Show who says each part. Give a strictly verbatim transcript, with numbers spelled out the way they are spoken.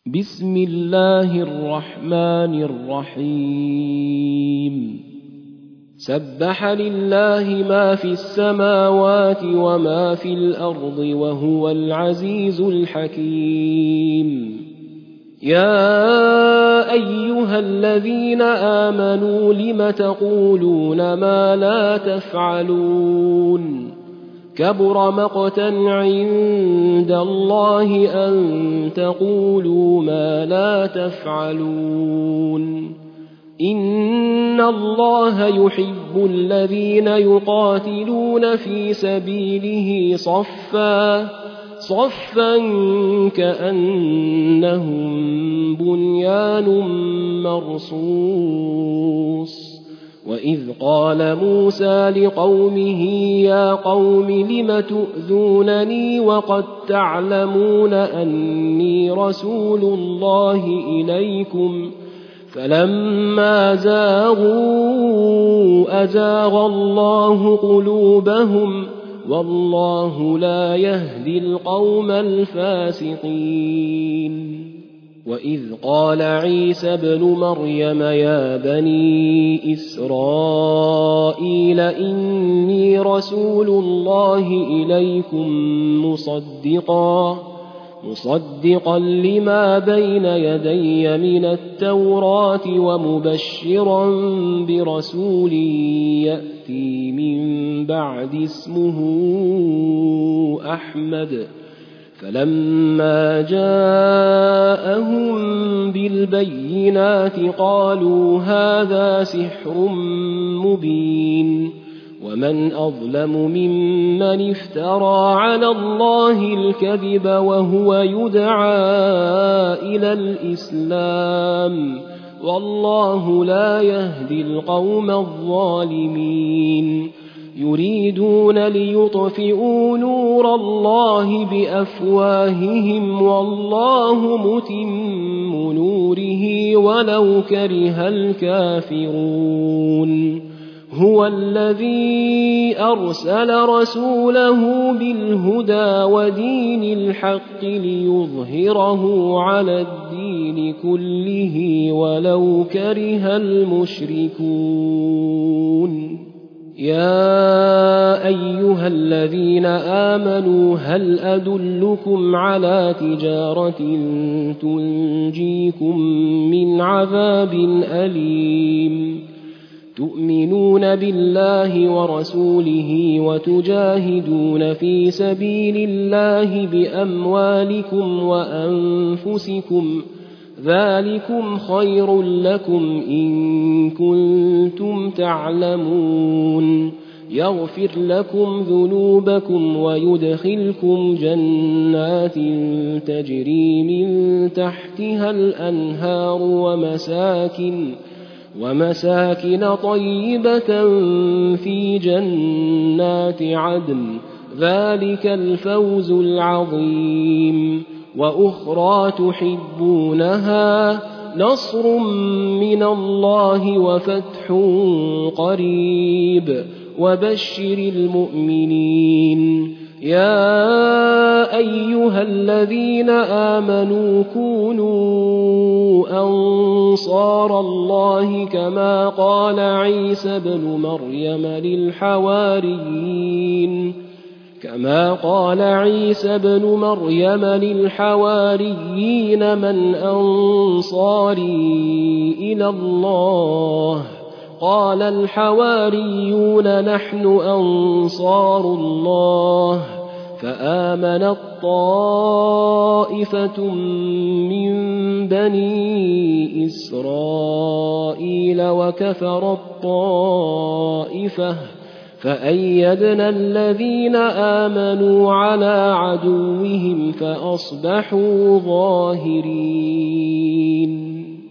Speaker 1: بسم الله الرحمن الرحيم سبح لله ما في السماوات وما في الأرض وهو العزيز الحكيم يا أيها الذين آمنوا لم تقولون ما لا تفعلون كبر مقتا عند الله أن تقولوا ما لا تفعلون إن الله يحب الذين يقاتلون في سبيله صفا صفا كأنهم بنيان مرصوص وإذ قال موسى لقومه يا قوم لم تؤذونني وقد تعلمون أني رسول الله إليكم فلما زاغوا أزاغ الله قلوبهم والله لا يهدي القوم الفاسقين وإذ قال عيسى ابن مريم يا بني إسرائيل إني رسول الله إليكم مصدقا مصدقا لما بين يدي من التوراة ومبشرا برسول يأتي من بعد اسمه أحمد فلما جاءهم بالبينات قالوا هذا سحر مبين ومن أظلم ممن افترى على الله الكذب وهو يدعى إلى الإسلام والله لا يهدي القوم الظالمين يريدون ليطفئوا نور الله بأفواههم والله متم نوره ولو كره الكافرون هو الذي أرسل رسوله بالهدى ودين الحق ليظهره على الدين كله ولو كره المشركون يا أيها الذين آمنوا هل أدلكم على تجارة تنجيكم من عذاب أليم تؤمنون بالله ورسوله وتجاهدون في سبيل الله بأموالكم وأنفسكم ذلكم خير لكم إن كنتم تعلمون يغفر لكم ذنوبكم ويدخلكم جنات تجري من تحتها الأنهار ومساكن ومساكن طيبة في جنات عدن ذلك الفوز العظيم وأخرى تحبونها نصر من الله وفتح قريب وبشر المؤمنين يا أيها الذين آمنوا كونوا أنصار الله كما قال عيسى ابن مريم للحواريين كما قال عيسى ابن مريم للحواريين من أنصاري إلى الله قال الحواريون نحن أنصار الله فآمنت طائفة من بني إسرائيل وكفرت طائفة فأيدنا الذين آمنوا على عدوهم فأصبحوا ظاهرين